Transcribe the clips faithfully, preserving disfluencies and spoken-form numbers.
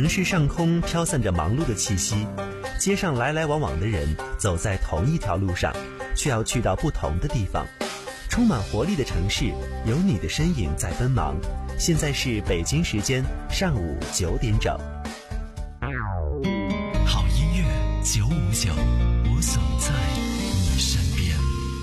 城市上空飘散着忙碌的气息，街上来来往往的人走在同一条路上，却要去到不同的地方。充满活力的城市，有你的身影在奔忙。现在是北京时间上午九点整。 好音乐九五九，我总在你身边。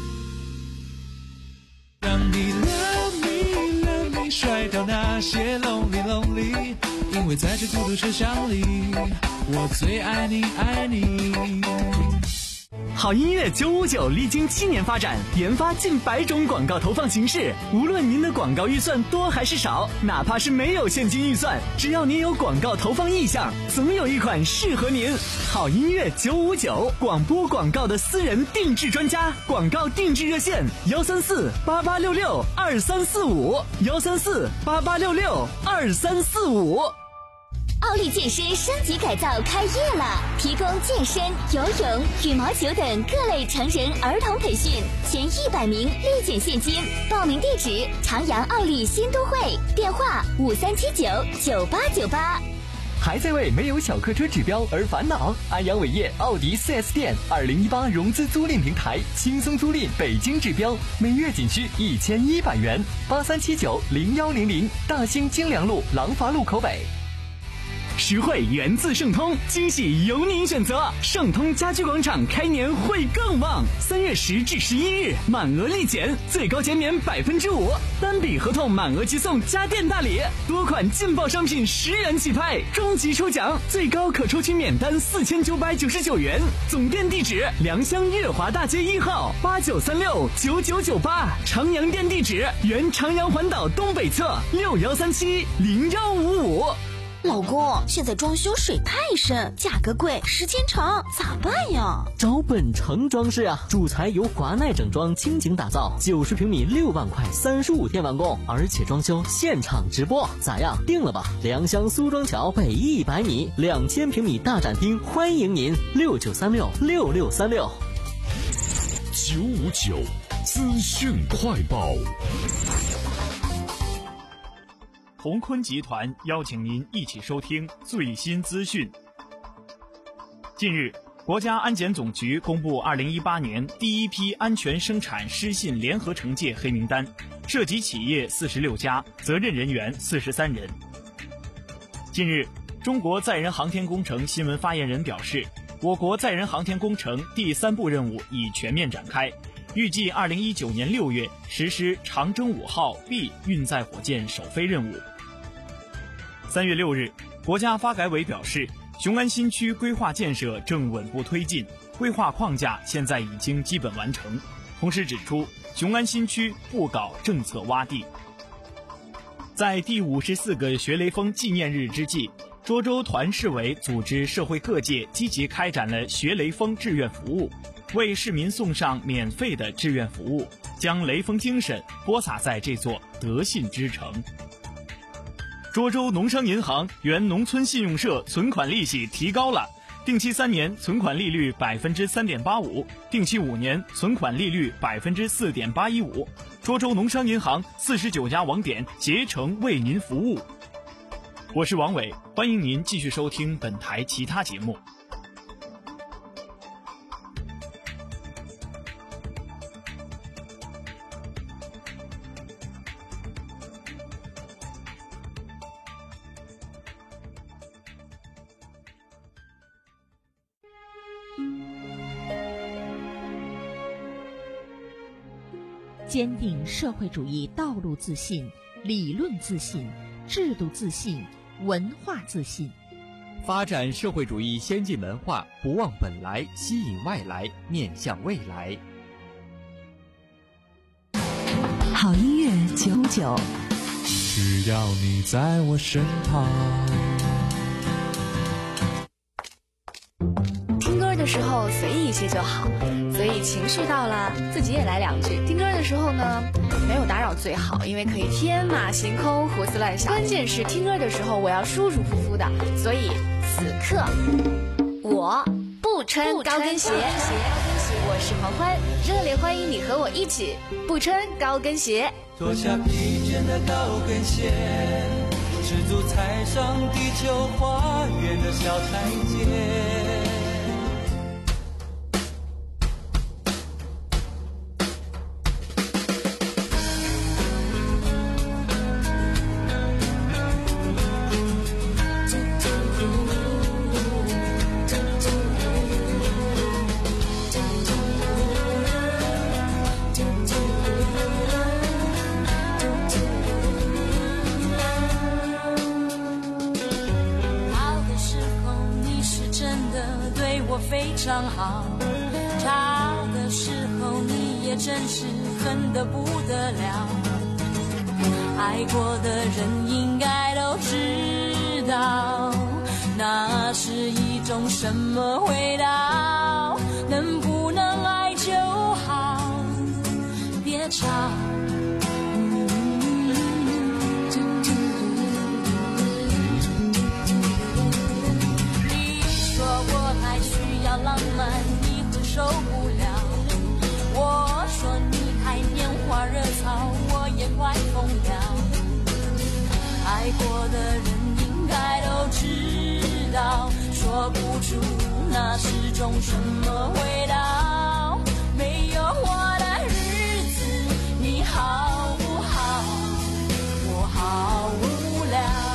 让你 love me love me 甩掉那些 lonely lonely， 因为在这孤独车厢里，我最爱你爱你。 好音乐九五九历经七年发展，研发近百种广告投放形式。无论您的广告预算多还是少，哪怕是没有现金预算，只要您有广告投放意向，总有一款适合您。好音乐九五九，广播广告的私人定制专家，广告定制热线幺三四八八六六二三四五幺三四八八六六二三四五。 奥利健身升级改造开业了，提供健身、游泳、羽毛球等各类成人儿童培训，前一百名立减现金。报名地址：长阳奥利新都会，电话五三七九九八九八。 还在为没有小客车指标而烦恼？安阳伟业奥迪 四 S 店二零一八融资租赁平台，轻松租赁北京指标，每月仅需一千一百元。八三七九零幺零零，大兴京良路廊坊路口北。实惠源自盛通，惊喜由您选择。盛通家居广场开年会更旺，三月十至十一日满额立减，最高减免百分之五，单笔合同满额即送家电大礼，多款劲爆商品十元起拍，终极抽奖最高可抽取免单四千九百九十九元。总店地址：良乡悦华大街一号八九三六九九九八，长阳店地址：原长阳环岛东北侧六幺三七零幺五五。 老公，现在装修水太深，价格贵，时间长，咋办呀？ 找本城装饰啊，主材由华奈整装倾情打造，九十平米六万块，三十五天完工，而且装修现场直播，咋样？定了吧！良乡苏庄桥北一百米，两千平米大展厅，欢迎您！六九三六六六三六。 九五九资讯快报。 鸿坤集团邀请您一起收听最新资讯。近日，国家安检总局公布二零一八年第一批安全生产失信联合惩戒黑名单，涉及企业四十六家，责任人员四十三人。近日，中国载人航天工程新闻发言人表示，我国载人航天工程第三步任务已全面展开，预计二零一九年六月实施长征五号 B 运载火箭首飞任务。三月六日，国家发改委表示，雄安新区规划建设正稳步推进，规划框架现在已经基本完成。同时指出，雄安新区不搞政策洼地。在第五十四个学雷锋纪念日之际，涿州团市委组织社会各界积极开展了学雷锋志愿服务，为市民送上免费的志愿服务，将雷锋精神播撒在这座德信之城。涿州农商银行原农村信用社存款利息提高了，定期三年存款利率百分之三点八五，定期五年存款利率百分之四点八一五。涿州农商银行四十九家网点竭诚为您服务。我是王伟，欢迎您继续收听本台其他节目。 坚定社会主义道路自信，理论自信，制度自信，文化自信。 发展社会主义先进文化，不忘本来，吸引外来，面向未来。 好音乐九五九， 只要你在我身旁。 听歌的时候随意一些就好，所以情绪到了自己也来两句。听歌的时候呢，没有打扰最好，因为可以天马行空胡思乱想。关键是听歌的时候我要舒舒服服的，所以此刻我不穿高跟鞋。我是黄欢，热烈欢迎你和我一起不穿高跟鞋。 脱下疲倦的高跟鞋， 赤足踩上地球花园的小台阶。 非常好，差的时候你也真是恨得不得了。爱过的人应该都知道，那是一种什么味道。能不能爱就好，别吵。浪漫你会受不了，我说你太拈花惹草，我也快疯了。爱过的人应该都知道，说不出那是种什么味道。没有我的日子你好不好？我好无聊。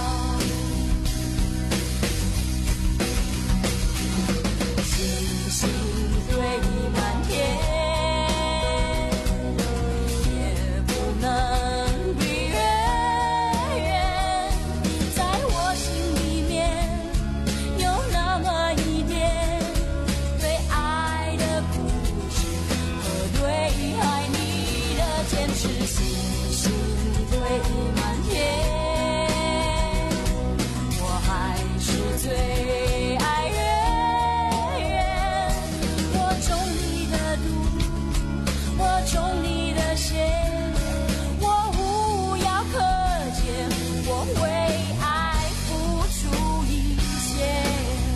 星堆满天，也不能比月圆。在我心里面有那么一点对爱的固执和对爱你的坚持。星星堆满天，我还是最爱月。我中你的线，我无药可解，我为爱付出一切。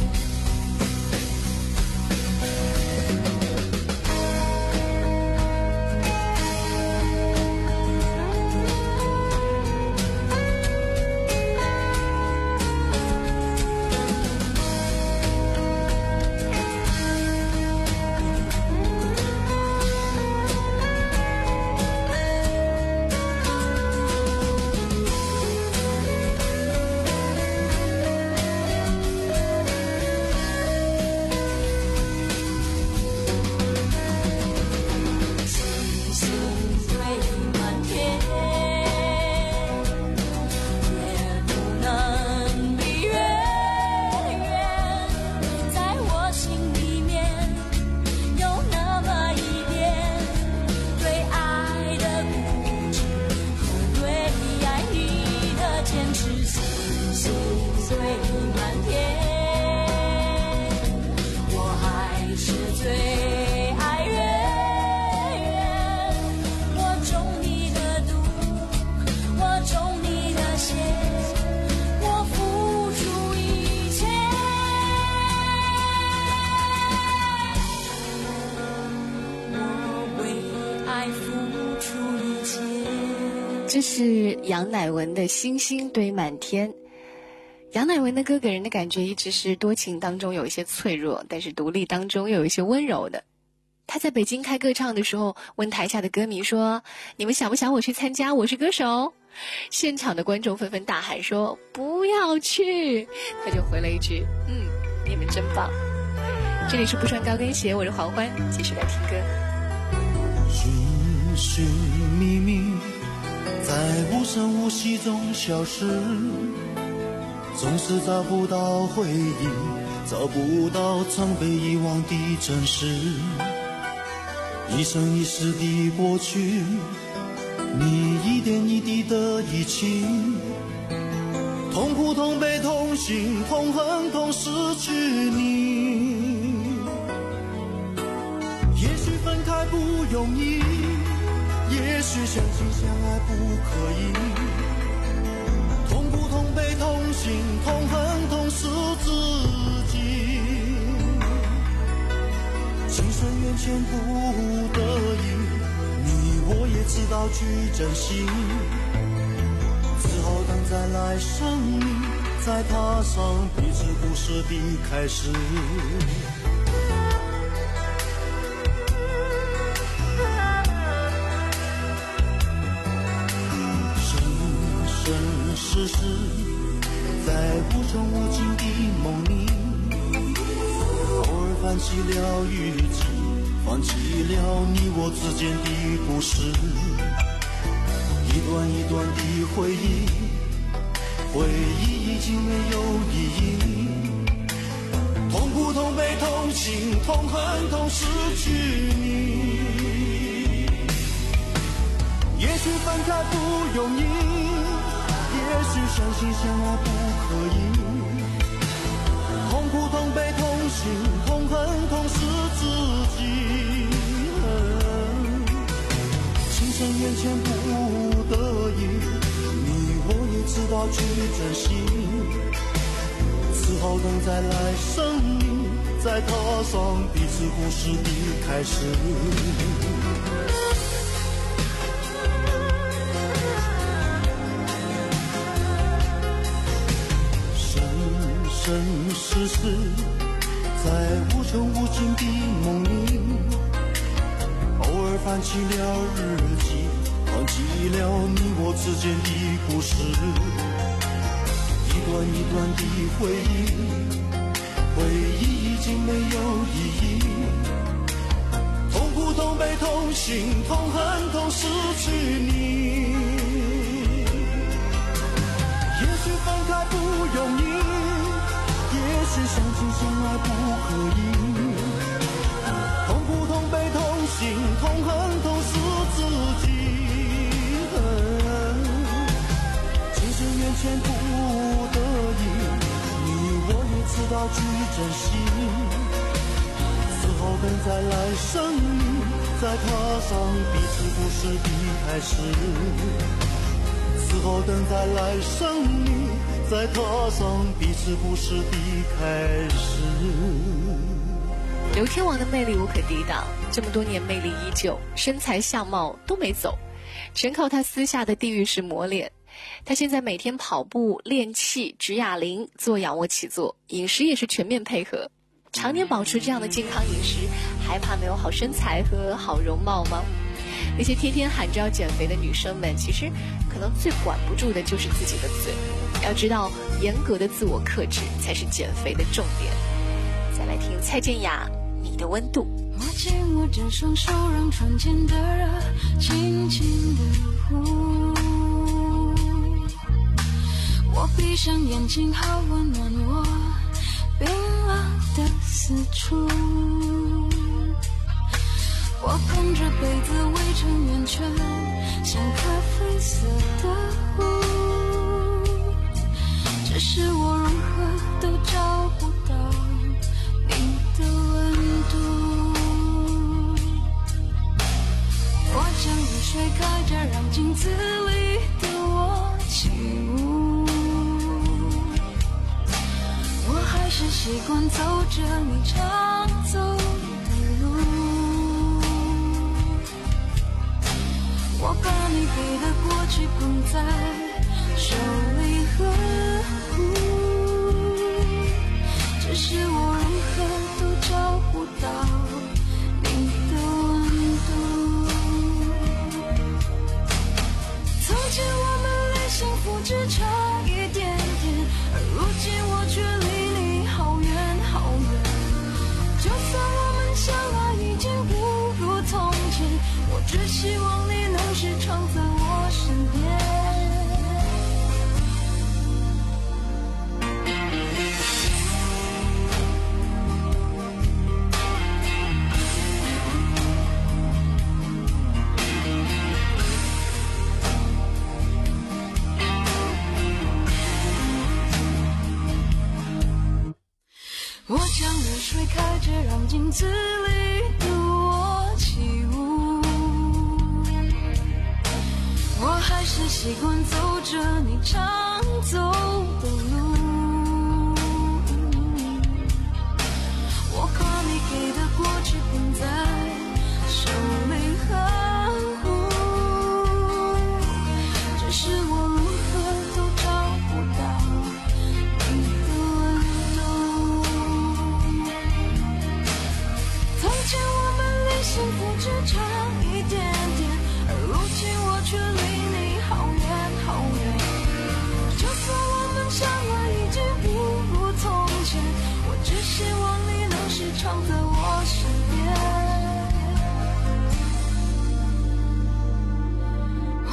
这是杨乃文的《星星堆满天》。杨乃文的歌给人的感觉一直是多情当中有一些脆弱，但是独立当中又有一些温柔的。他在北京开歌唱的时候，问台下的歌迷说：“你们想不想我去参加《我是歌手》？”现场的观众纷纷大喊说：“不要去！”他就回了一句：“嗯，你们真棒。”这里是不穿高跟鞋，我是黄欢，继续来听歌。 寻寻觅觅，在无声无息中消失，总是找不到回忆，找不到曾被遗忘的真实。一生一世的过去，你一点一滴的遗弃，痛苦痛悲痛心痛恨痛失去你。也许分开不容易，也许相亲相爱不可以，痛苦痛悲痛心痛恨痛失自己，情深缘浅不得已，你我也知道去珍惜，只好当在来生里再踏上彼此故事的开始。生生世世在无穷无尽的梦里，偶尔翻起了日记，放弃了你我之间的故事，一段一段的回忆，回忆已经没有意义，痛苦痛悲痛心痛恨痛失去你。也许分开不容易，也许相信相爱不可以，痛苦痛悲痛心痛恨痛失自己，情深缘浅不得已，你我也知道去珍惜，此后等在来生里再踏上彼此故事的开始。生世世在无穷无尽的梦里，偶尔翻起了日记，忘记了你我之间的故事，一段一段的回忆，回忆已经没有意义，痛苦痛悲痛心痛恨痛失去你。也许分开不容易，也许相亲相爱不可以，痛苦痛悲痛心痛恨痛失自己，情深缘浅不得已，你我也知道去珍惜，此后等在来生里再踏上彼此故事的开始，此后等在来生里再踏上彼此故事的开始。 刘天王的魅力无可抵挡，这么多年魅力依旧，身材相貌都没走，全靠他私下的地狱式磨练。他现在每天跑步练气，举哑铃，做仰卧起坐，饮食也是全面配合，常年保持这样的健康饮食，还怕没有好身材和好容貌吗？那些天天喊着要减肥的女生们，其实可能最管不住的就是自己的嘴。要知道，严格的自我克制才是减肥的重点。再来听蔡健雅《你的温度》。 握紧我这双手，让窗前的热轻轻地呼。我闭上眼睛，好温暖我冰冷的四处。我捧着被子围成圆圈，像咖啡色的湖，只是我如何都找不到你的温度。我将热水开着，让镜子里的我起舞，我还是习惯走着你常走的路，我把你给的过去捧在手里呵护，只是我如何都找不到你的温度。从前我们离幸福只差一点点，而如今我却离你好远好远。就算我们相爱已经不如从前，我只希望你能时常在我身边。我将热水开着，让镜子里的我起舞，我还是习惯走着你常走的路，我把你给的过去捧在手里呵护，只是我如何都找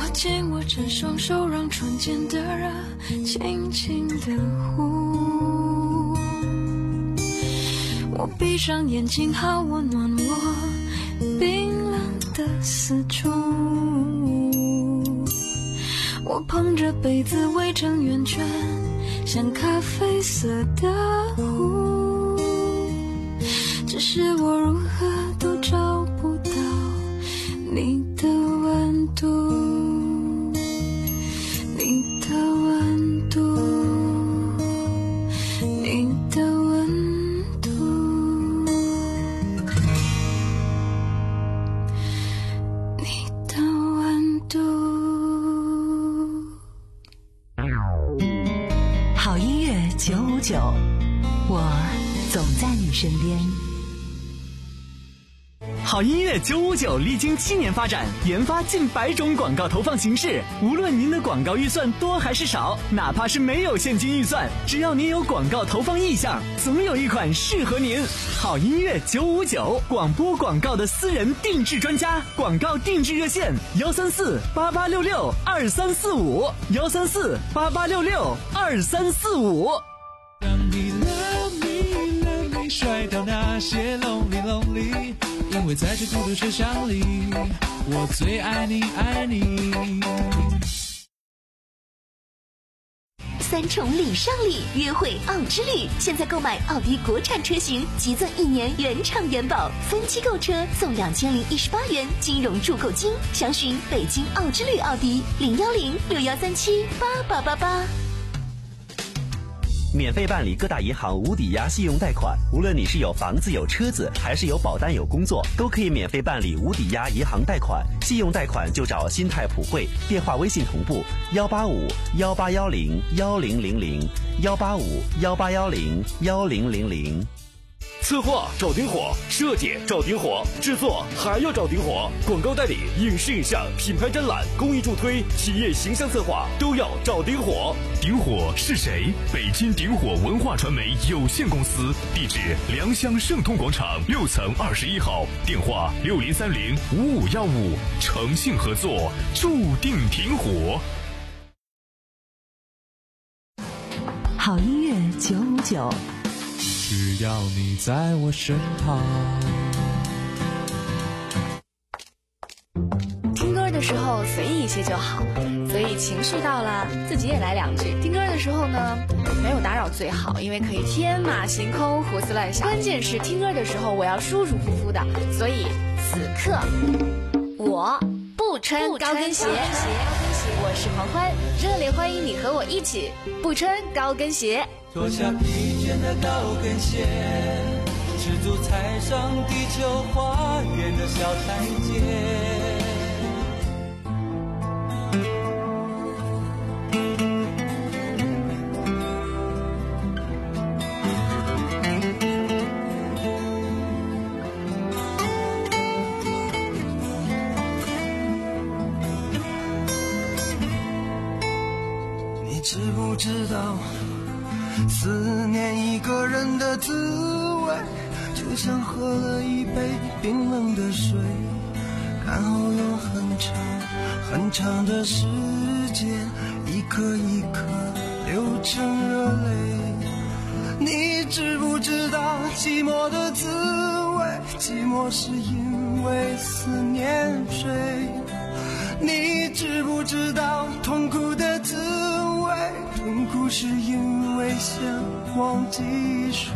紧握着双手，让唇间的热轻轻地呼。我闭上眼睛，好温暖我冰冷的四处。我捧着杯子围成圆圈，像咖啡色的湖。只是我如何都找不到你的温度，你的温度，你的温度，你的温度。 好音乐九五九，我总在你身边。 好音乐九五九历经七年发展，研发近百种广告投放形式。无论您的广告预算多还是少，哪怕是没有现金预算，只要您有广告投放意向，总有一款适合您。好音乐九五九，广播广告的私人定制专家，广告定制热线幺三四八八六六二三四五幺三四八八六六二三四五。 让你 love me love me 甩掉那些 lonely lonely， 因为在这孤独车厢里，我最爱你爱你。 三重礼上礼，约会奥之旅，现在购买奥迪国产车型，即赠一年原厂原保，分期购车送两千零一十八元金融注购金。详询北京奥之旅奥迪零幺零六幺三七八八八八。 免费办理各大银行无抵押信用贷款，无论你是有房子有车子，还是有保单有工作，都可以免费办理无抵押银行贷款。信用贷款就找新泰普惠，电话微信同步幺八五幺八幺零幺零零零幺八五幺八幺零幺零零零。 策划找顶火，设计找顶火，制作还要找顶火，广告代理、影视影像、品牌展览、公益助推、企业形象策划都要找顶火。 顶火是谁？北京顶火文化传媒有限公司，地址良乡盛通广场六层二十一号，电话六零三零五五幺五，诚信合作，注定顶火。 好音乐九五九。 只要你在我身旁。 听歌的时候随意一些就好，所以情绪到了自己也来两句。听歌的时候呢，没有打扰最好，因为可以天马行空胡思乱想。关键是听歌的时候我要舒舒服服的，所以此刻我不穿高跟鞋。我是黄欢，热烈欢迎你和我一起不穿高跟鞋。 脱下疲倦的高跟鞋，赤足踩上地球花园的小台阶。 你知不知道思念一个人的滋味，就像喝了一杯冰冷的水，然后用很长很长的时间一颗一颗流成热泪。你知不知道寂寞的滋味？寂寞是因为思念谁？你知不知道痛苦的滋味？痛苦是因为想忘记谁？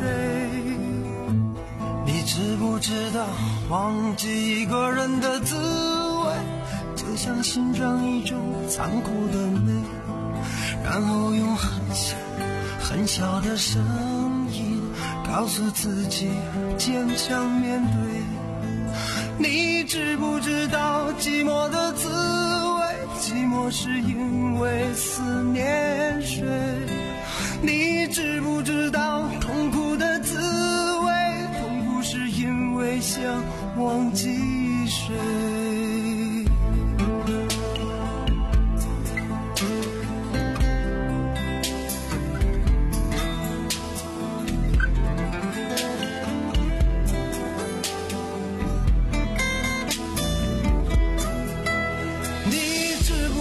你知不知道忘记一个人的滋味，就像欣赏一种残酷的美，然后用很小很小的声音告诉自己坚强面对。你知不知道寂寞的滋味？寂寞是因为思念谁？你知不知道痛苦的滋味？痛苦是因为想忘记谁？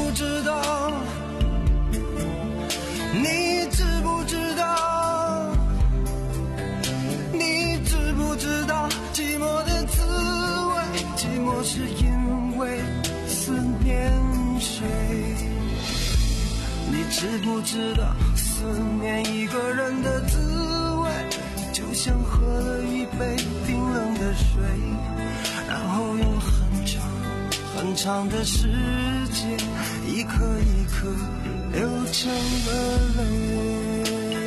不知道？你知不知道？你知不知道寂寞的滋味？寂寞是因为思念谁？你知不知道思念一个人的滋味，就像喝了一杯冰冷的水，然后用很长很长的时间一颗一颗流成了泪。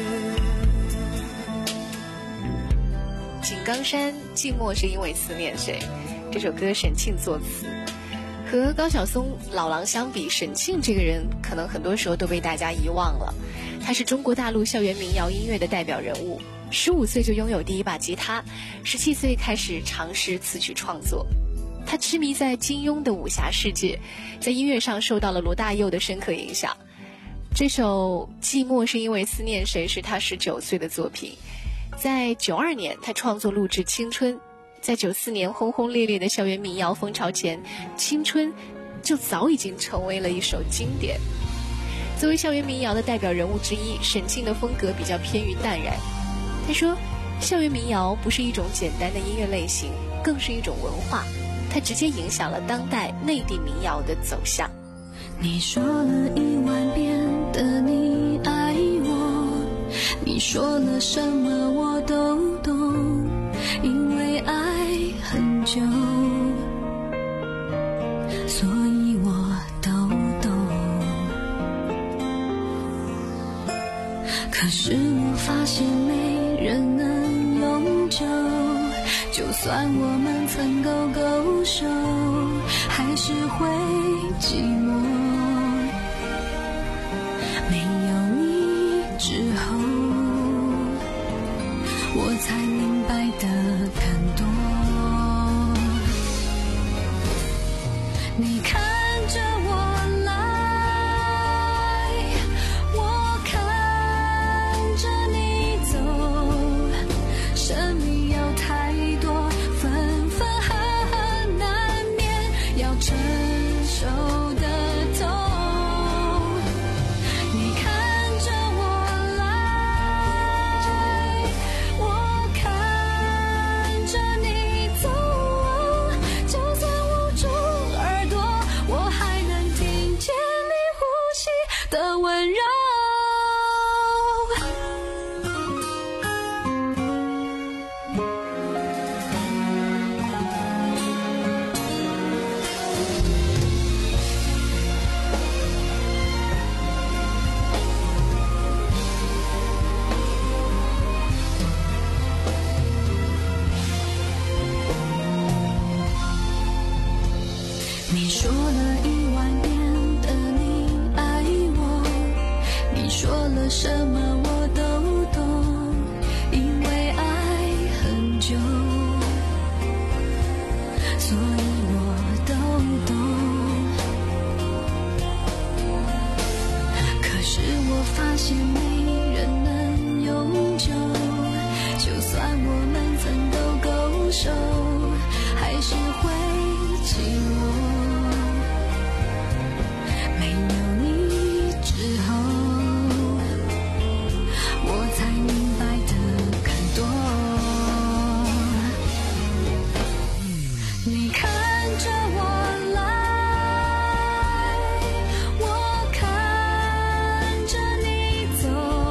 井冈山寂寞是因为思念谁，这首歌沈庆作词。和高晓松、老狼相比，沈庆这个人可能很多时候都被大家遗忘了。他是中国大陆校园民谣音乐的代表人物，十五岁就拥有第一把吉他，十七岁开始尝试词曲创作。他痴迷在金庸的武侠世界，在音乐上受到了罗大佑的深刻影响。这首《寂寞是因为思念谁》是他十九岁的作品。在九二年，他创作录制《青春》。在九四年轰轰烈烈的校园民谣风潮前，《青春》就早已经成为了一首经典。作为校园民谣的代表人物之一，沈庆的风格比较偏于淡然。他说，校园民谣不是一种简单的音乐类型，更是一种文化，它直接影响了当代内地民谣的走向。 你说了一万遍的你爱我，你说了什么我都懂，因为爱很久，所以我都懂。可是我发现没人能永久，就算我们曾够勾手，还是会寂寞。没有你之后，我才明白的更多。你看着我来，我看着你走，生命有太多分分合合，难免要承受的痛。你看着我来，我看着你走，就算捂住耳朵，我还能听见你呼吸的温柔。你说了一万遍的你爱我，你说了什么我都懂，因为爱很久，所以我都懂。可是我发现没人能永久，就算我们曾都勾手，还是会寂寞。没有你之后，我才明白的更多。你看着我来，我看着你走，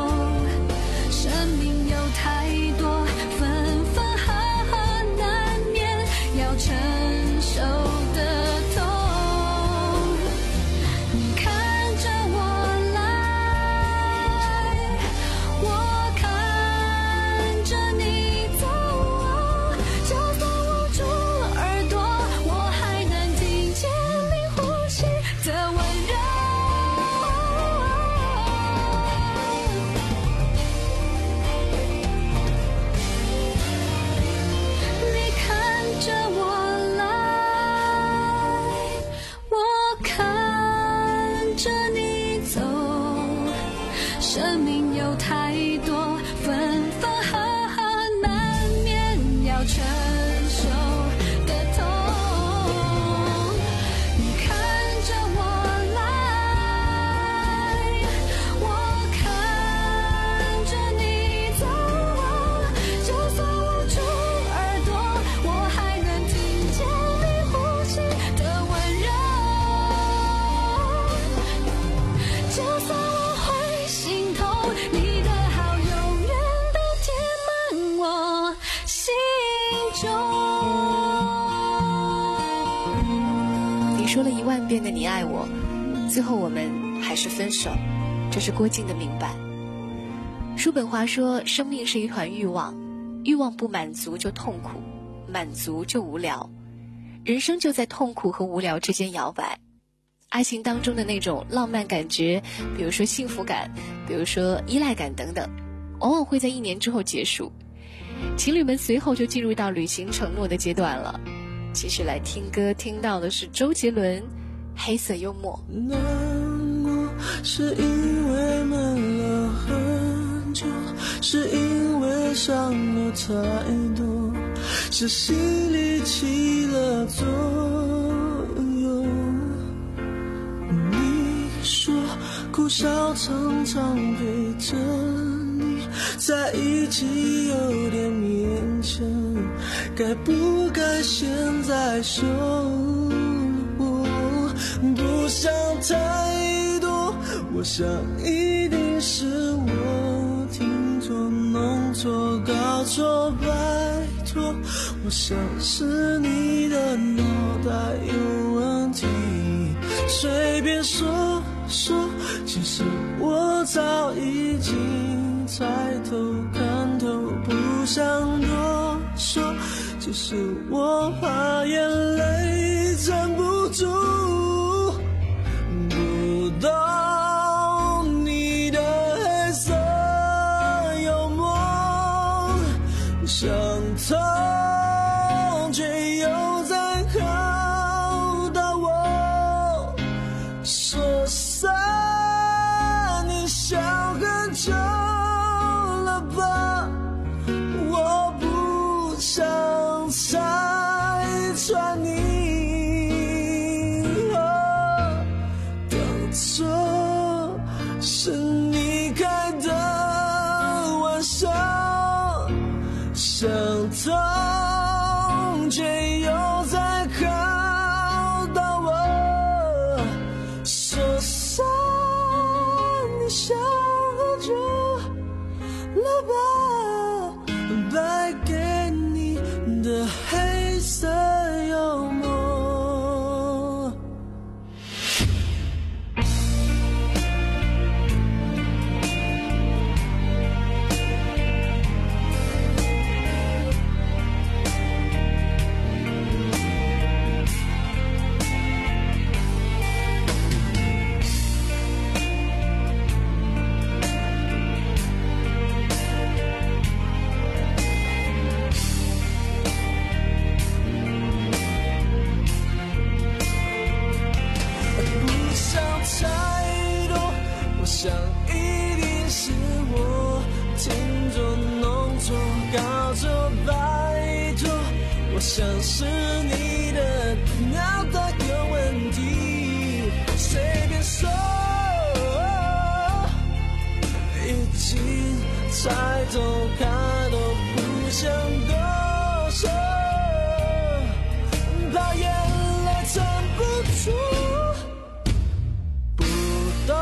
变得你爱我，最后我们还是分手，这是郭靖的明白。叔本华说，生命是一团欲望，欲望不满足就痛苦，满足就无聊，人生就在痛苦和无聊之间摇摆。爱情当中的那种浪漫感觉，比如说幸福感，比如说依赖感等等，往往会在一年之后结束，情侣们随后就进入到履行承诺的阶段了。其实来听歌听到的是周杰伦黑色幽默。 难过是因为闷了很久，是因为伤了太多，是心里起了作用。你说苦笑常常陪着你在一起有点勉强，该不该现在说？我不想太多，我想一定是我听错弄错搞错，拜托，我想是你的脑袋有问题，随便说说，其实我早已经猜透看透，不想多说，只是我怕眼泪站不住，不懂你的黑色幽默，想通却又在考到我，说散你想很久了吧，我不想拆穿你，哦，当作是你开的玩笑，想通却又在考到我，说散你想很久了吧，败给你的黑色幽默。想一定是我听错弄错搞错，拜托，我想是你的脑袋有问题，随便说，已经猜透看透，不想多说，怕眼泪撑不住，不懂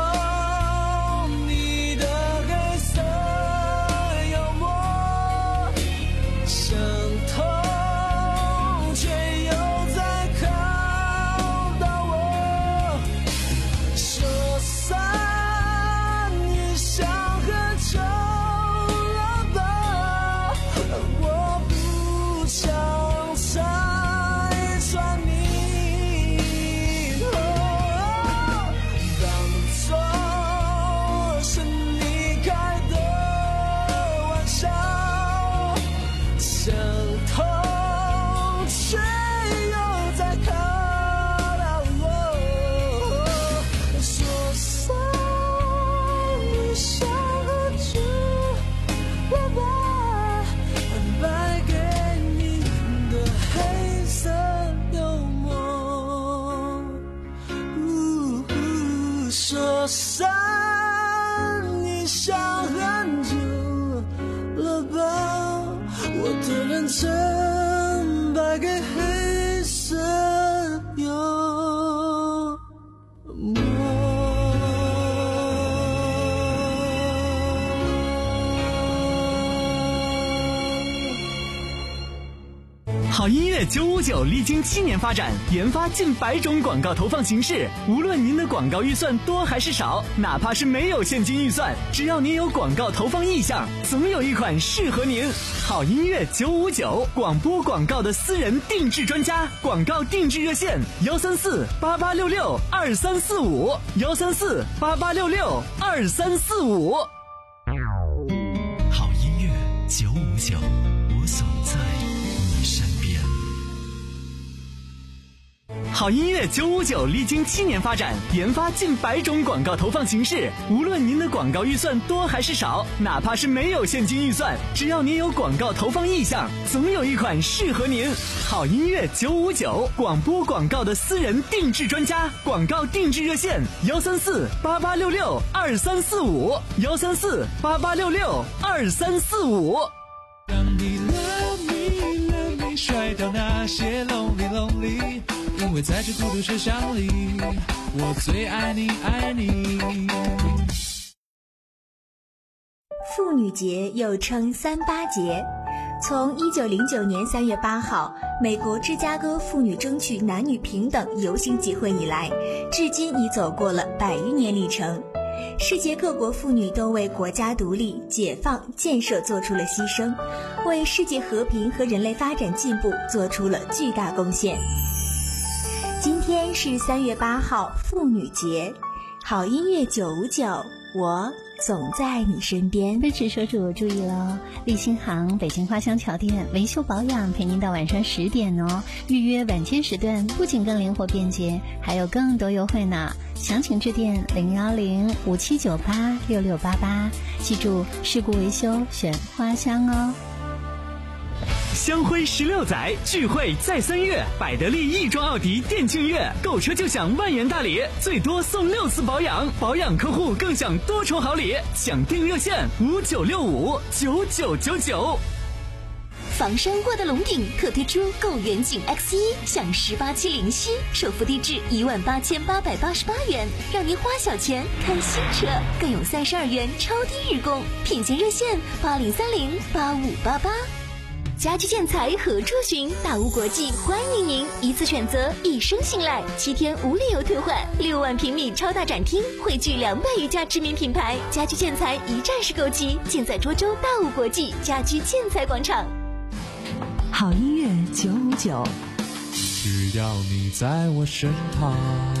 说散你想很久了吧，我的认真败给黑色幽默。 好音乐九五九历经七年发展，研发近百种广告投放形式。无论您的广告预算多还是少，哪怕是没有现金预算，只要您有广告投放意向，总有一款适合您。好音乐九五九，广播广告的私人定制专家，广告定制热线幺三四八八六六二三四五幺三四八八六六二三四五。 好音乐九五九，我总在你身边。 好音乐九五九历经七年发展，研发近百种广告投放形式。无论您的广告预算多还是少，哪怕是没有现金预算，只要您有广告投放意向，总有一款适合您。好音乐九五九，广播广告的私人定制专家，广告定制热线幺三四八八六六二三四五幺三四八八六六二三四五。 让你 love me love me 甩掉那些 lonely lonely， 因为在这孤独车厢里，我最爱你爱你。 妇女节又称三八节，从一九零九年三月八号美国芝加哥妇女争取男女平等游行集会以来，至今已走过了百余年历程。世界各国妇女都为国家独立、解放、建设做出了牺牲，为世界和平和人类发展进步做出了巨大贡献。今天是三月八号，妇女节。好音乐九五九，我总在你身边。 支持车主注意了，立新行北京花乡桥店维修保养陪您到晚上十点哦。预约晚间时段不仅更灵活便捷，还有更多优惠呢。详情致电零幺零五七九八六六八八，记住事故维修选花乡哦。 香辉十六载，聚会在三月，百得利亦庄奥迪店庆月，购车就享万元大礼，最多送六次保养，保养客户更享多重好礼，抢订热线五九六五九九九九。 房山沃德龙顶特推出购远景 X 一 享十八期零息，首付低至一万八千八百八十八元，让您花小钱看新车，更有三十二元超低日供，品鉴热线八零三零八五八八。家居建材何处寻？大屋国际欢迎您，一次选择，一生信赖，七天无理由退换，六万平米超大展厅，汇聚两百余家知名品牌，家居建材一站式购齐，尽在涿州大屋国际家居建材广场。 好音乐九五九， 只要你在我身旁。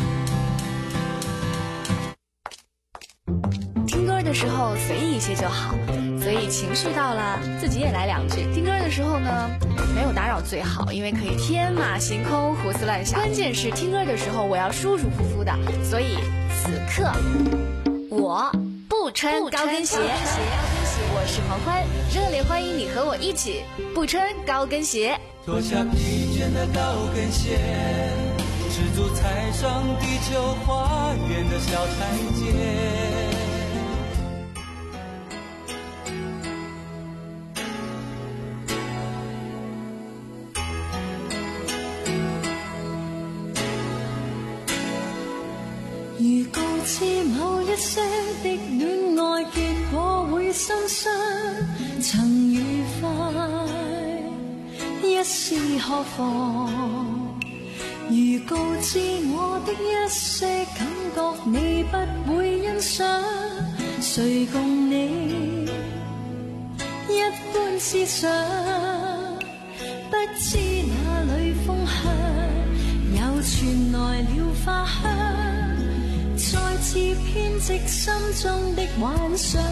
听歌的时候随意一些就好，所以情绪到了自己也来两句。听歌的时候呢，没有打扰最好，因为可以天马行空胡思乱想。关键是听歌的时候我要舒舒服服的，所以此刻我不穿高跟鞋。我是黄欢，热烈欢迎你和我一起不穿高跟鞋。 脱下疲倦的高跟鞋，赤足踩上地球花园的小台阶。 如告知某一些的戀愛結果會心傷，曾愉快一試何妨？如告知我的一些感覺你不會欣賞，誰共你一般思想？不知哪裏風香，又傳來了花香，再次編織心中的幻想。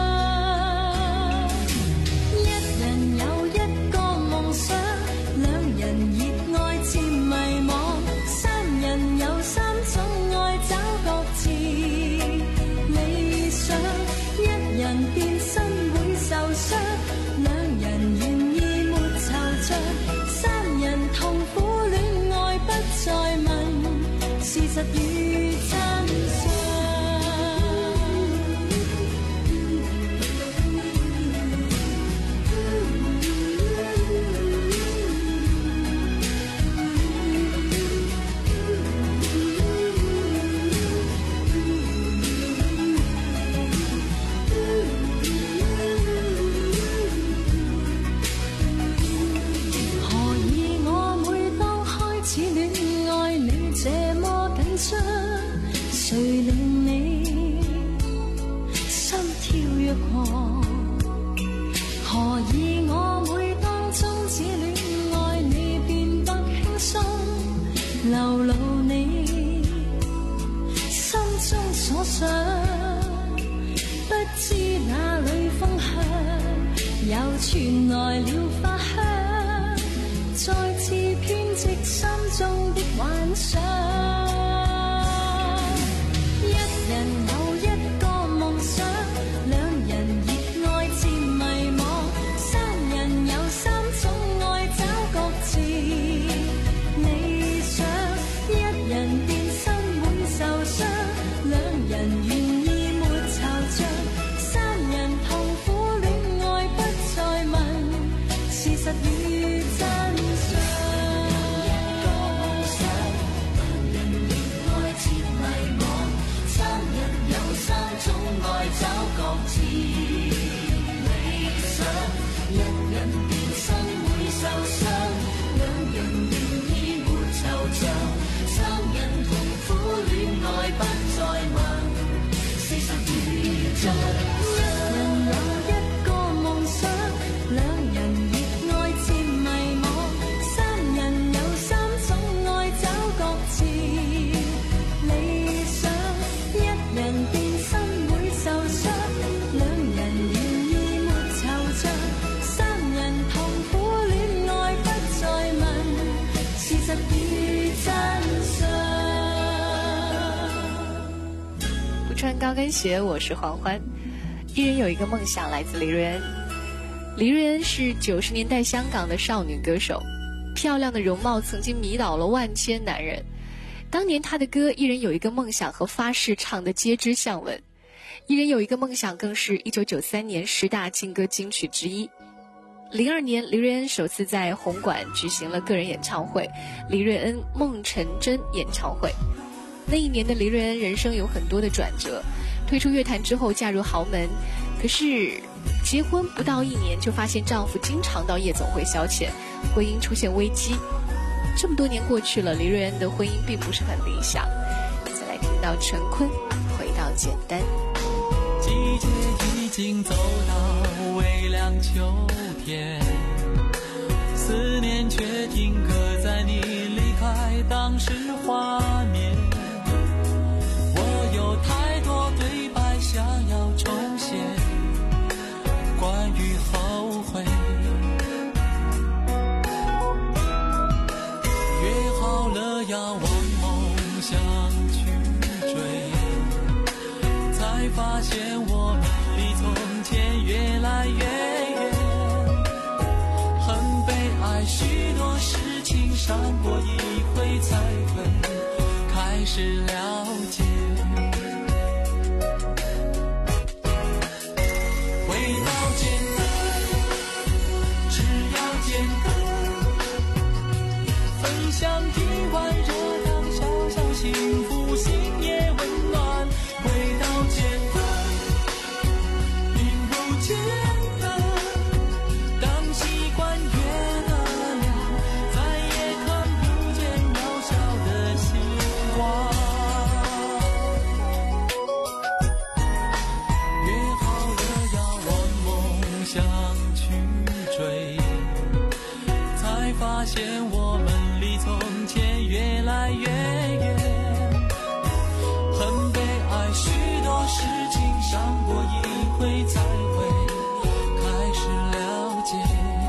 一人有一個夢想，兩人熱愛漸迷惘，三人有三種愛找各自理想。一人變身會受傷，兩人願意沒惆悵，三人痛苦戀愛不再問事實與真相。 谁令你心跳若狂？何以我每當終止戀愛你變得輕鬆，流露你心中所想，不知哪裏風向又傳來了花香，再次編織心中的幻想。一人有一個夢想，兩人熱愛漸迷惘，三人有三種愛找各自理想。一人變心會受傷，兩人願意沒惆悵，三人痛苦戀愛不再問事實與真相。找各自理想，人人變心會受傷，兩人願意沒惆悵，三人痛苦戀愛不再問事實與真相。一人有一個夢想，兩人熱愛漸迷惘，三人有三種愛找各自理想，一人變心受傷，兩人願意沒惆悵，三人痛苦戀愛不再問事實與真相。 不穿高跟鞋，我是黄欢。一人有一个梦想，来自黎瑞恩。黎瑞恩是九十年代香港的少女歌手，漂亮的容貌曾经迷倒了万千男人。当年她的歌《一人有一个梦想》和《发誓》唱得皆知巷闻。一人有一个梦想更是一九九三年十大劲歌金曲之一。零二年，黎瑞恩首次在红馆举行了个人演唱会，黎瑞恩梦成真演唱会。那一年的黎瑞恩人生有很多的转折，退出乐坛之后嫁入豪门，可是结婚不到一年就发现丈夫经常到夜总会消遣，婚姻出现危机。这么多年过去了，黎瑞恩的婚姻并不是很理想。再来听到陈坤回到简单。 季节已经走到微凉秋天，思念却定格在你离开当时画面。我有太多对白想要重现，关于后悔，约好了要往梦想去追，才发现我们离从前越来越远，很悲哀，许多事情伤过一回才会开始了解。回到简单，只要简单，分享一碗热汤，小小幸福，心也温暖。回到简单，并不简单，当习惯越得了，再也看不见渺小的星光。约好了要往梦想去追，才发现我们离从前越来越远，很悲哀，许多事情伤过一回才会开始了解。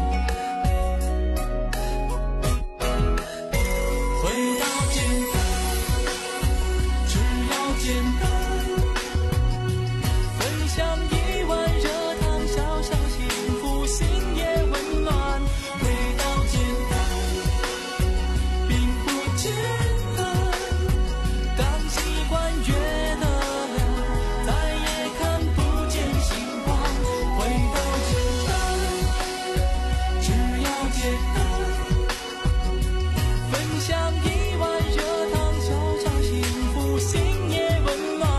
回到简单，只要简单，分享一碗热汤，小小幸福，心也温暖。回到简单，并不简单，当习惯越得了，再也看不见星光。回到简单，只要简单，分享一碗热汤，小小幸福，心也温暖。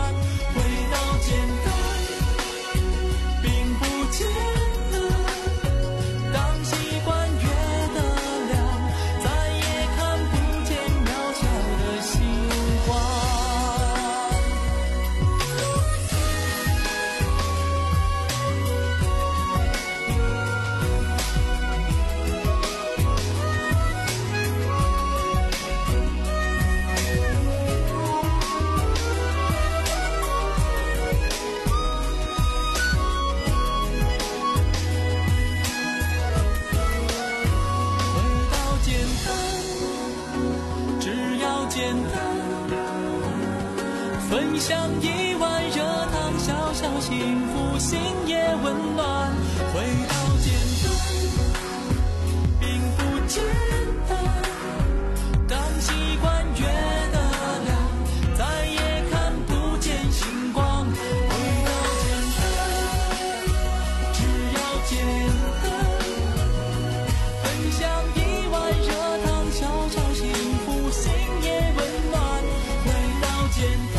分享一碗热汤，小小幸福，心也温暖。回到简单，并不简单。当习惯越得了，再也看不见星光。回到简单，只要简单。分享一碗热汤，小小幸福，心也温暖。回到简单。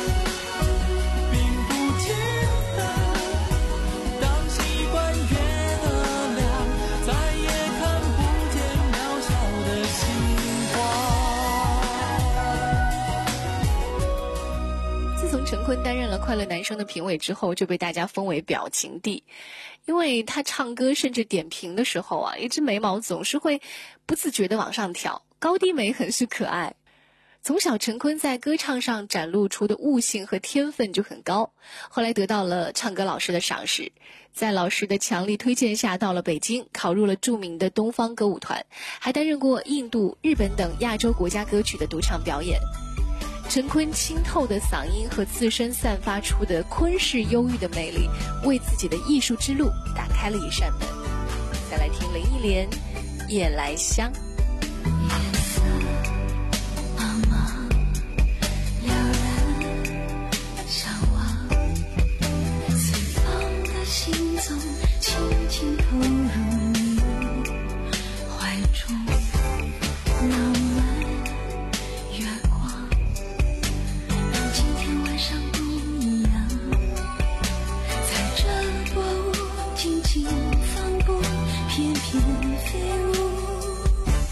陈坤担任了快乐男声的评委之后，就被大家封为表情帝，因为他唱歌甚至点评的时候啊，一只眉毛总是会不自觉地往上挑，高低眉很是可爱。从小陈坤在歌唱上展露出的悟性和天分就很高，后来得到了唱歌老师的赏识，在老师的强力推荐下到了北京，考入了著名的东方歌舞团，还担任过印度、日本等亚洲国家歌曲的独唱表演。陈坤清透的嗓音和自身散发出的昆式忧郁的魅力，为自己的艺术之路打开了一扇门。再来听林忆莲《夜来香》。 夜色茫茫，撩人向往，四方的心总轻轻投入你怀中，浪漫月光。今天晚上不一样，在这波舞轻轻放波，翩翩飞舞。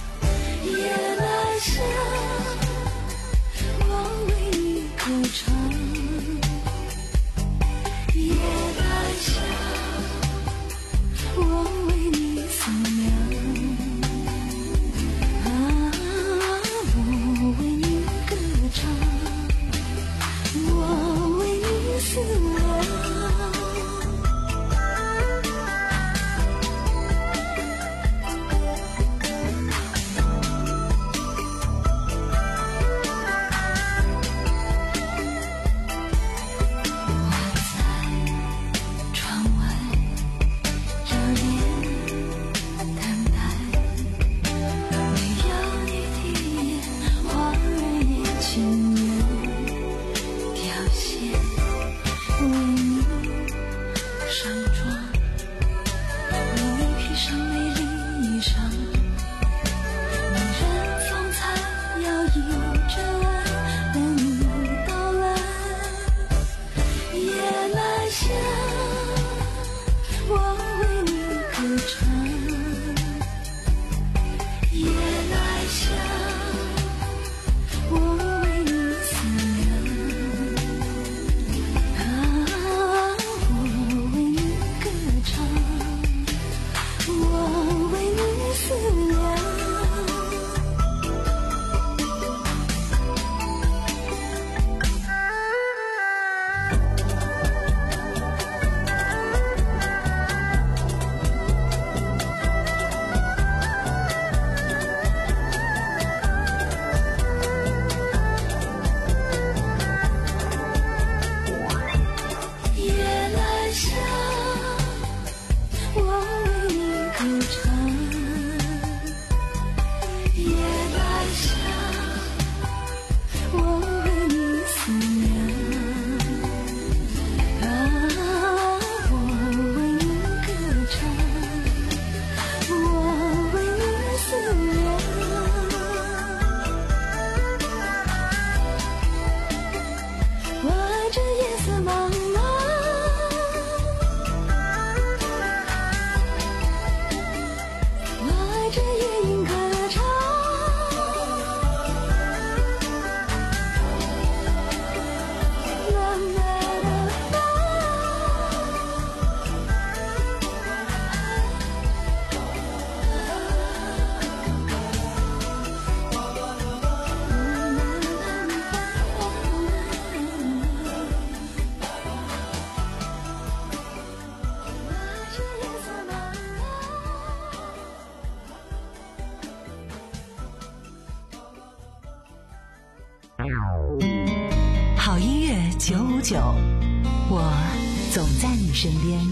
九五九，我总在你身边。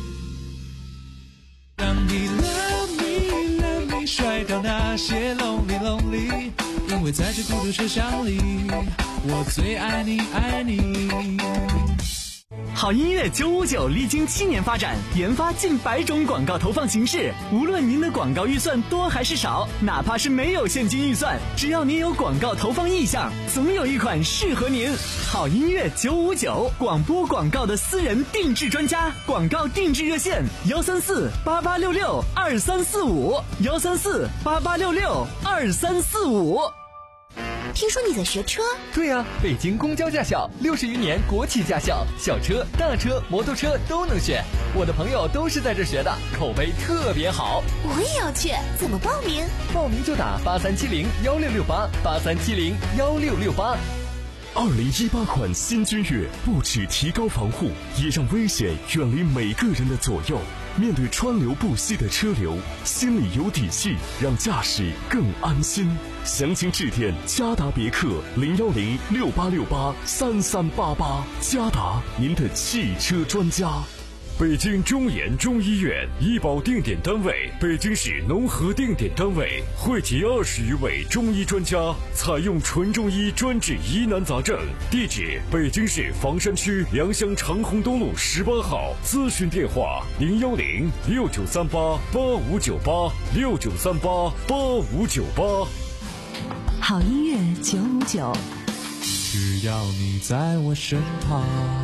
让你 love me love me 甩掉那些 lonely lonely， 因为在这孤独车厢里，我最爱你爱你。 好音乐九五九历经七年发展，研发近百种广告投放形式。无论您的广告预算多还是少，哪怕是没有现金预算，只要您有广告投放意向，总有一款适合您。好音乐九五九，广播广告的私人定制专家，广告定制热线幺三四八八六六二三四五幺三四八八六六二三四五。 听说你在学车？ 对啊，北京公交驾校六十余年国企驾校，小车、大车、摩托车都能学。我的朋友都是在这学的，口碑特别好。 我也要去，怎么报名？ 报名就打八三七零幺六六八八三七零幺六六八。 二零一八款新君越不只提高防护，也让危险远离每个人的左右。面对川流不息的车流，心里有底气，让驾驶更安心。详情致电嘉达别克零幺零六八六八三三八八，嘉达您的汽车专家。 北京中研中医院医保定点单位，北京市农合定点单位，汇集二十余位中医专家，采用纯中医专治疑难杂症。地址：北京市房山区良乡长虹东路十八号。咨询电话：零幺零六九三八八五九八六九三八八五九八。 好音乐九五九， 只要你在我身旁。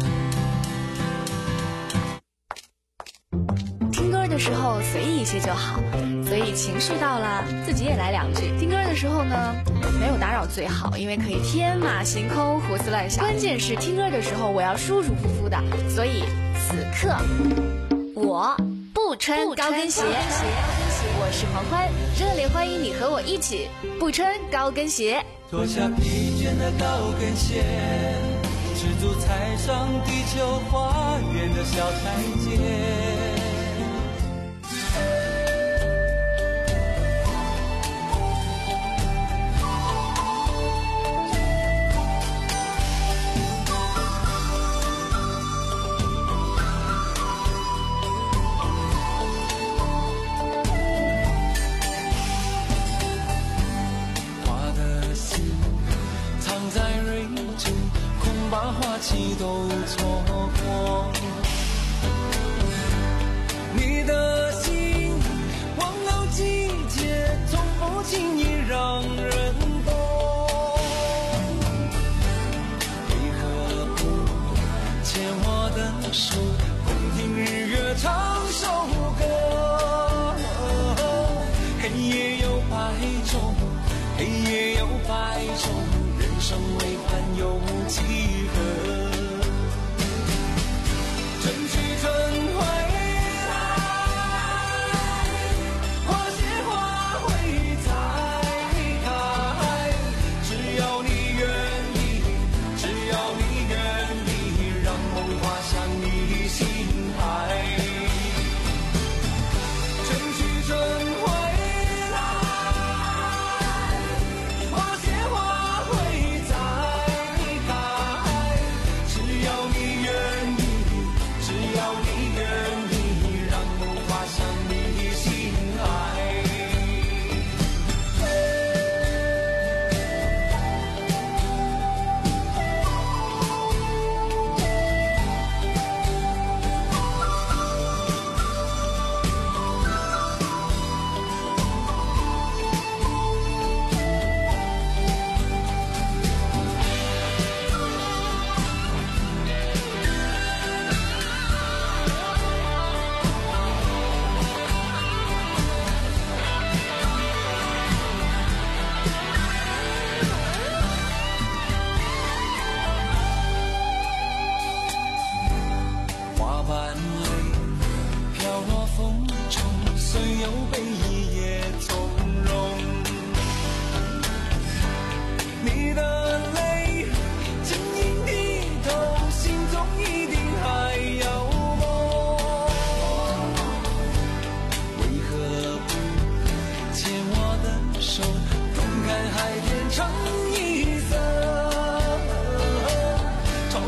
听歌的时候随意一些就好，所以情绪到了自己也来两句。听歌的时候呢，没有打扰最好，因为可以天马行空胡思乱想。关键是听歌的时候我要舒舒服服的，所以此刻我不穿高跟鞋。我是黄欢，热烈欢迎你和我一起不穿高跟鞋。 脱下疲倦的高跟鞋，赤足踩上地球花园的小台阶。都错过你的心，忘了季节，从不轻易让人懂。为何不牵我的手，共听日月唱首歌？黑夜有白昼，黑夜有白昼，人生为盼有几何？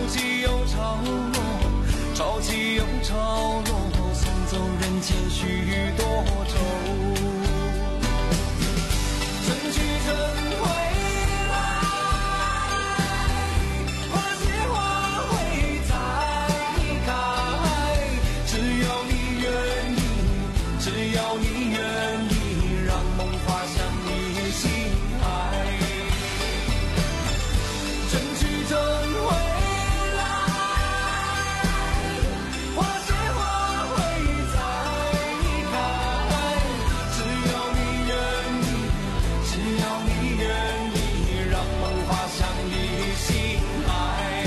起又潮落，潮起又潮落，送走人间许多愁。春去春回来，花谢花会再开，只要你愿意，只要你愿意，让梦滑向你心海。春去春回来，花谢花会再开，只要你愿意，只要你愿意，让梦滑向你心海。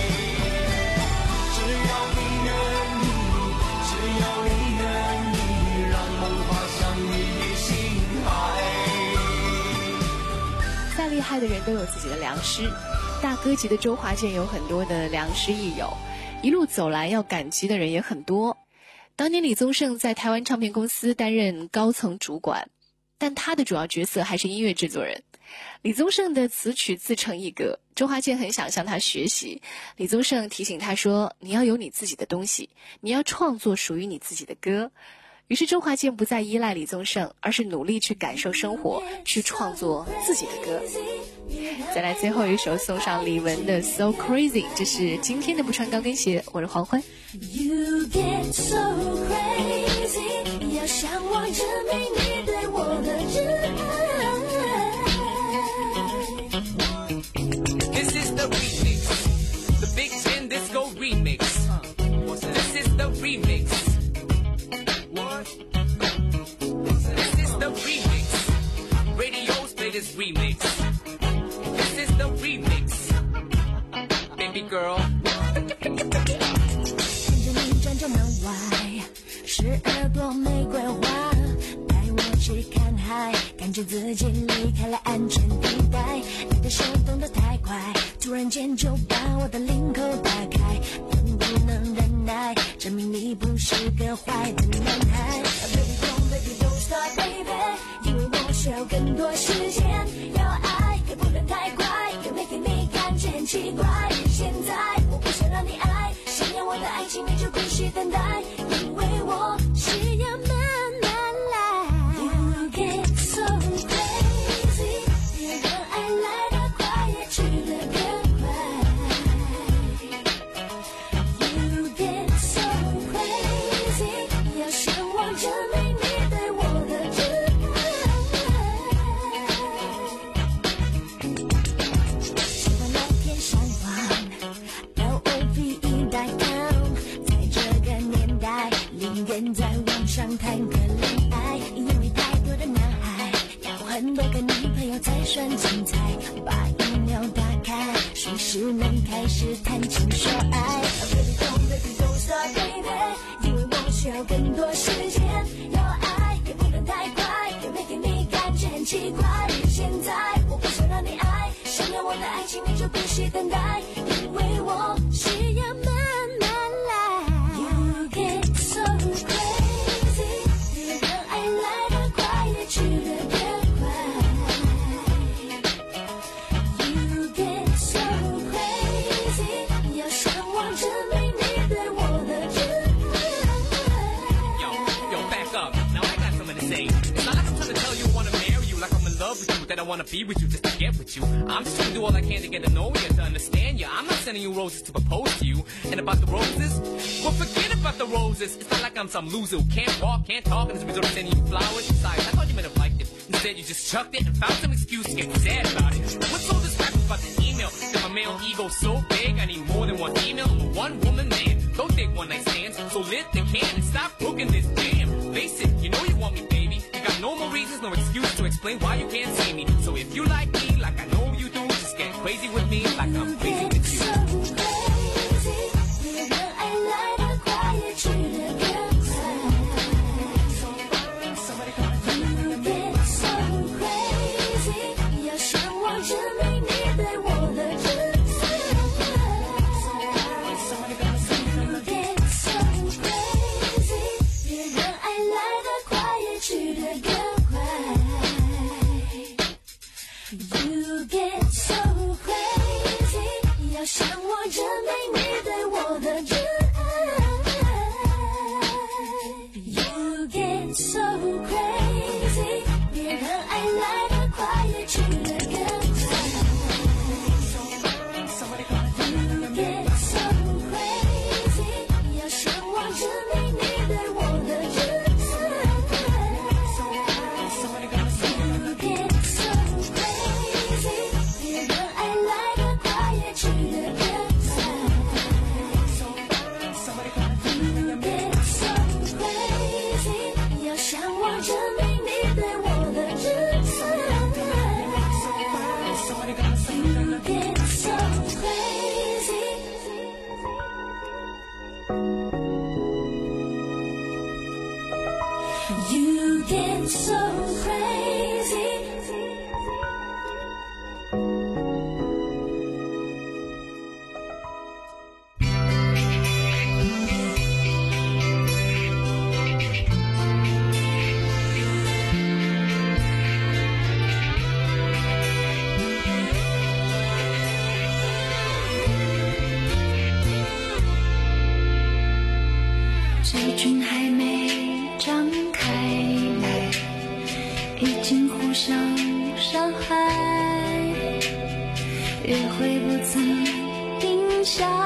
只要你愿意，只要你愿意，让梦滑向你心海。 再厉害的人都有自己的良师，大哥级的周华健有很多的良师益友，一路走来要感激的人也很多。当年李宗盛在台湾唱片公司担任高层主管，但他的主要角色还是音乐制作人。李宗盛的词曲自成一格，周华健很想向他学习。李宗盛提醒他说，你要有你自己的东西，你要创作属于你自己的歌。于是周华健不再依赖李宗盛，而是努力去感受生活，去创作自己的歌。再来最后一首送上李玟的 So Crazy， 这是今天的不穿高跟鞋，我是黄欢。 You get so crazy， 要向我证明你对我的热爱。 This is the remix, the Big Ten Disco remix. This is the remix. What? This is the remix. Radios play this remix. This is the remix. Baby girl. 看着你转转门外，十二朵玫瑰花，带我去看海，感觉自己离开了安全地带。你的手动得太快，突然间就把我的领口打开，能不能忍耐，证明你不是个坏的男孩。Baby don't baby don't stop baby， 因为我需要更多时间，要爱也不能太快，又没给你感觉很奇怪。现在我不想让你爱，想要我的爱情你就必须等待，因为我需要慢慢来。You get so crazy， 别让爱来得快，也去得更快。You get so crazy， 要向我证明你对我的热爱。喜欢聊天上网 L O V E dot com， 在这个年代宁愿在网上谈个恋爱，因为太多的男孩要很多个女朋友才算精彩，把 email 打开随时能开始谈情说爱。 Baby don't baby don't stop baby， 因为我需要更多时间，要爱也不能太快，又没给你感觉很奇怪。现在我不想让你爱，想要我的爱情你就必须等待，因为我需要慢慢来。You get so crazy， 别让爱来得快，也去得更快。You get so crazy， 要向我证明你对我的热爱。 Yo, yo, back up. Now I got something to say. It's not like I'm trying to tell you I wanna marry you, like I'm in love with you, that I wanna be with you just to get with you. I'm just trying to do all I can to get to know you, to understand you. I'm not sending you roses to propose to you. And about the roses, well, forget about the roses. It's not like I'm some loser who can't walk, can't talk, and as a result of sending you flowers. Besides, I thought you might have liked it. Instead, you just chucked it and found some excuse to get sad about it. What's all this rap about the email? That my male ego's so big, I need more than one email. I'm a one-woman man. Don't take one-night stands. So lit the can and stop cooking this jam. Face it, you know you want me, baby. You got no more reasons, no excuse to explain why you can't see me. So if you like me, like I know you do, just get crazy with me, like I'm crazy with you. So crazy， 别让爱来得快，也去得更快。You get so crazy， 要向我证明你对我的热爱。You get so crazy， 证明你对我的真爱。You get so crazy， 别人爱来得快，也去得更快。You get so crazy， 要向我证明你对我的真爱。You get so crazy。 嘴唇还没张开来，已经互相伤害，约会不曾定下